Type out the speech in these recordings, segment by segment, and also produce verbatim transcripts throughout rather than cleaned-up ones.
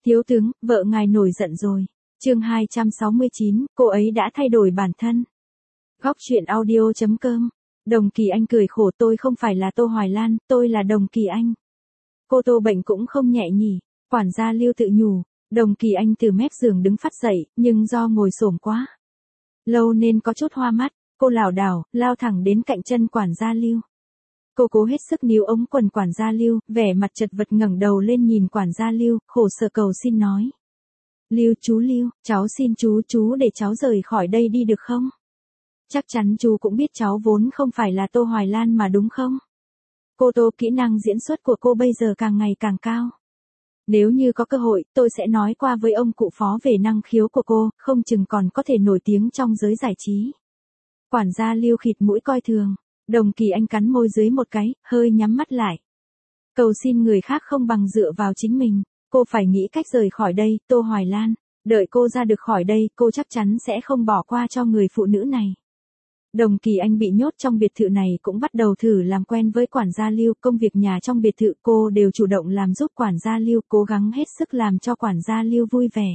Thiếu tướng, vợ ngài nổi giận rồi. Chương hai trăm sáu mươi chín, cô ấy đã thay đổi bản thân. Góc truyện audio chấm com. Đồng Kỳ Anh cười khổ, tôi không phải là Tô Hoài Lan, tôi là Đồng Kỳ Anh. Cô Tô bệnh cũng không nhẹ nhỉ, quản gia Lưu tự nhủ. Đồng Kỳ Anh từ mép giường đứng phát dậy, nhưng do ngồi xổm quá lâu nên có chút hoa mắt, cô lảo đảo, lao thẳng đến cạnh chân quản gia Lưu. Cô cố hết sức níu ống quần quản gia Lưu, vẻ mặt chật vật ngẩng đầu lên nhìn quản gia Lưu, khổ sở cầu xin nói. Lưu chú Lưu, cháu xin chú chú để cháu rời khỏi đây đi được không? Chắc chắn chú cũng biết cháu vốn không phải là Tô Hoài Lan mà đúng không? Cô Tô, kỹ năng diễn xuất của cô bây giờ càng ngày càng cao. Nếu như có cơ hội, tôi sẽ nói qua với ông cụ phó về năng khiếu của cô, không chừng còn có thể nổi tiếng trong giới giải trí. Quản gia Lưu khịt mũi coi thường. Đồng Kỳ Anh cắn môi dưới một cái, hơi nhắm mắt lại. Cầu xin người khác không bằng dựa vào chính mình, cô phải nghĩ cách rời khỏi đây, Tô Hoài Lan. Đợi cô ra được khỏi đây, cô chắc chắn sẽ không bỏ qua cho người phụ nữ này. Đồng Kỳ Anh bị nhốt trong biệt thự này cũng bắt đầu thử làm quen với quản gia Lưu, công việc nhà trong biệt thự cô đều chủ động làm giúp quản gia Lưu, cố gắng hết sức làm cho quản gia Lưu vui vẻ.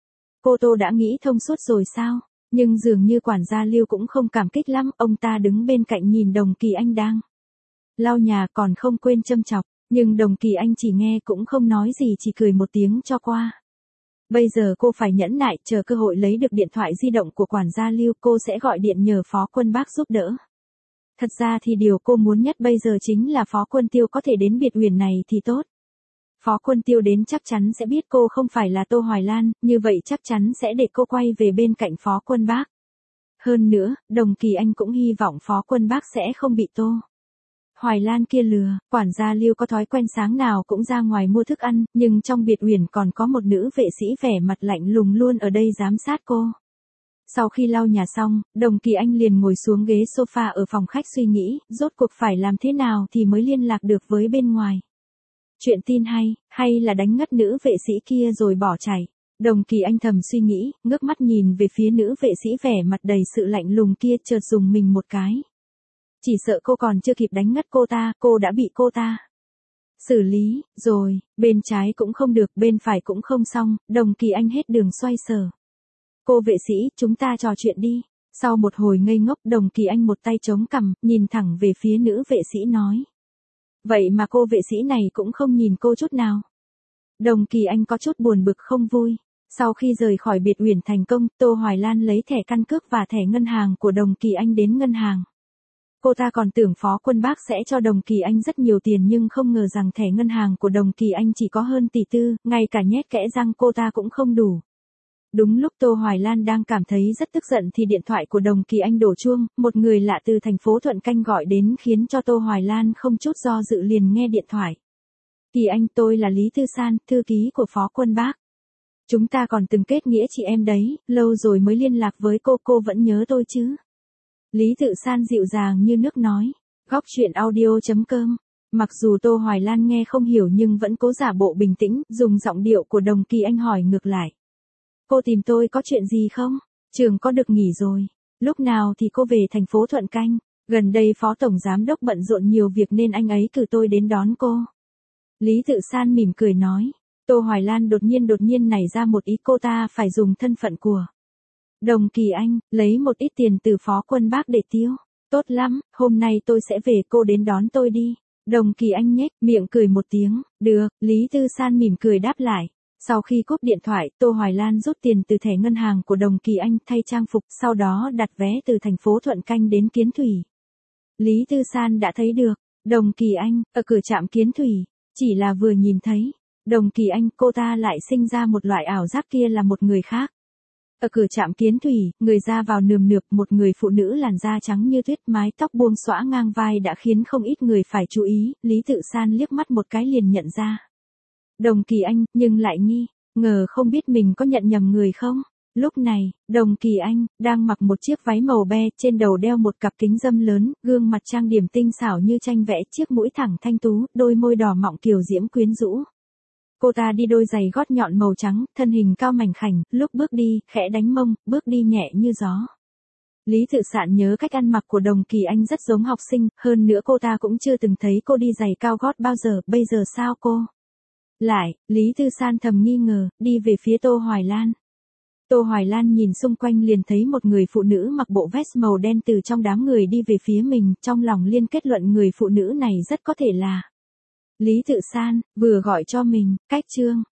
Cô Tô đã nghĩ thông suốt rồi sao? Nhưng dường như quản gia Lưu cũng không cảm kích lắm, ông ta đứng bên cạnh nhìn Đồng Kỳ Anh đang lau nhà còn không quên châm chọc, nhưng Đồng Kỳ Anh chỉ nghe cũng không nói gì, chỉ cười một tiếng cho qua. Bây giờ cô phải nhẫn nại, chờ cơ hội lấy được điện thoại di động của quản gia Lưu, cô sẽ gọi điện nhờ Phó Quân Bác giúp đỡ. Thật ra thì điều cô muốn nhất bây giờ chính là Phó Quân Tiêu có thể đến biệt uyển này thì tốt. Phó Quân Tiêu đến chắc chắn sẽ biết cô không phải là Tô Hoài Lan, như vậy chắc chắn sẽ để cô quay về bên cạnh Phó Quân Bác. Hơn nữa, Đồng Kỳ Anh cũng hy vọng Phó Quân Bác sẽ không bị Tô Hoài Lan kia lừa. Quản gia Lưu có thói quen sáng nào cũng ra ngoài mua thức ăn, nhưng trong biệt uyển còn có một nữ vệ sĩ vẻ mặt lạnh lùng luôn ở đây giám sát cô. Sau khi lau nhà xong, Đồng Kỳ Anh liền ngồi xuống ghế sofa ở phòng khách suy nghĩ, rốt cuộc phải làm thế nào thì mới liên lạc được với bên ngoài. Chuyện tin hay, hay là đánh ngất nữ vệ sĩ kia rồi bỏ chạy. Đồng Kỳ Anh thầm suy nghĩ, ngước mắt nhìn về phía nữ vệ sĩ vẻ mặt đầy sự lạnh lùng kia, chợt dùng mình một cái. Chỉ sợ cô còn chưa kịp đánh ngất cô ta, cô đã bị cô ta xử lý rồi. Bên trái cũng không được, bên phải cũng không xong, Đồng Kỳ Anh hết đường xoay sở. Cô vệ sĩ, chúng ta trò chuyện đi. Sau một hồi ngây ngốc, Đồng Kỳ Anh một tay chống cằm, nhìn thẳng về phía nữ vệ sĩ nói. Vậy mà cô vệ sĩ này cũng không nhìn cô chút nào. Đồng Kỳ Anh có chút buồn bực không vui. Sau khi rời khỏi biệt uyển thành công, Tô Hoài Lan lấy thẻ căn cước và thẻ ngân hàng của Đồng Kỳ Anh đến ngân hàng. Cô ta còn tưởng Phó Quân Bác sẽ cho Đồng Kỳ Anh rất nhiều tiền, nhưng không ngờ rằng thẻ ngân hàng của Đồng Kỳ Anh chỉ có hơn tỷ tư, ngay cả nhét kẽ răng cô ta cũng không đủ. Đúng lúc Tô Hoài Lan đang cảm thấy rất tức giận thì điện thoại của Đồng Kỳ Anh đổ chuông, một người lạ từ thành phố Thuận Canh gọi đến khiến cho Tô Hoài Lan không chút do dự liền nghe điện thoại. Kỳ Anh, tôi là Lý Tư San, thư ký của Phó Quân Bác. Chúng ta còn từng kết nghĩa chị em đấy, lâu rồi mới liên lạc với cô, cô vẫn nhớ tôi chứ? Lý Tự San dịu dàng như nước nói. Góc truyện audio chấm com. Mặc dù Tô Hoài Lan nghe không hiểu nhưng vẫn cố giả bộ bình tĩnh, dùng giọng điệu của Đồng Kỳ Anh hỏi ngược lại. Cô tìm tôi có chuyện gì không? Trường có được nghỉ rồi. Lúc nào thì cô về thành phố Thuận Canh? Gần đây Phó Tổng Giám Đốc bận rộn nhiều việc nên anh ấy cử tôi đến đón cô. Lý Tự San mỉm cười nói. Tô Hoài Lan đột nhiên đột nhiên nảy ra một ý, cô ta phải dùng thân phận của Đồng Kỳ Anh, lấy một ít tiền từ Phó Quân Bác để tiêu. Tốt lắm, hôm nay tôi sẽ về, cô đến đón tôi đi. Đồng Kỳ Anh nhếch miệng cười một tiếng. Được, Lý Tư San mỉm cười đáp lại. Sau khi cúp điện thoại, Tô Hoài Lan rút tiền từ thẻ ngân hàng của Đồng Kỳ Anh, thay trang phục, sau đó đặt vé từ thành phố Thuận Canh đến Kiến Thủy. Lý Tư San đã thấy được Đồng Kỳ Anh ở cửa trạm Kiến Thủy, chỉ là vừa nhìn thấy Đồng Kỳ Anh, cô ta lại sinh ra một loại ảo giác kia là một người khác. Ở cửa trạm Kiến Thủy, người ra vào nườm nượp, một người phụ nữ làn da trắng như tuyết, mái tóc buông xõa ngang vai đã khiến không ít người phải chú ý. Lý Tự San liếc mắt một cái liền nhận ra Đồng Kỳ Anh, nhưng lại nghi ngờ không biết mình có nhận nhầm người không. Lúc này, Đồng Kỳ Anh đang mặc một chiếc váy màu be, trên đầu đeo một cặp kính râm lớn, gương mặt trang điểm tinh xảo như tranh vẽ, chiếc mũi thẳng thanh tú, đôi môi đỏ mọng kiều diễm quyến rũ. Cô ta đi đôi giày gót nhọn màu trắng, thân hình cao mảnh khảnh, lúc bước đi, khẽ đánh mông, bước đi nhẹ như gió. Lý Tự Sạn nhớ cách ăn mặc của Đồng Kỳ Anh rất giống học sinh, hơn nữa cô ta cũng chưa từng thấy cô đi giày cao gót bao giờ, bây giờ sao cô Lại, Lý Tư San thầm nghi ngờ, đi về phía Tô Hoài Lan. Tô Hoài Lan nhìn xung quanh liền thấy một người phụ nữ mặc bộ vest màu đen từ trong đám người đi về phía mình, trong lòng liên kết luận người phụ nữ này rất có thể là Lý Tự San, vừa gọi cho mình, cách Trương.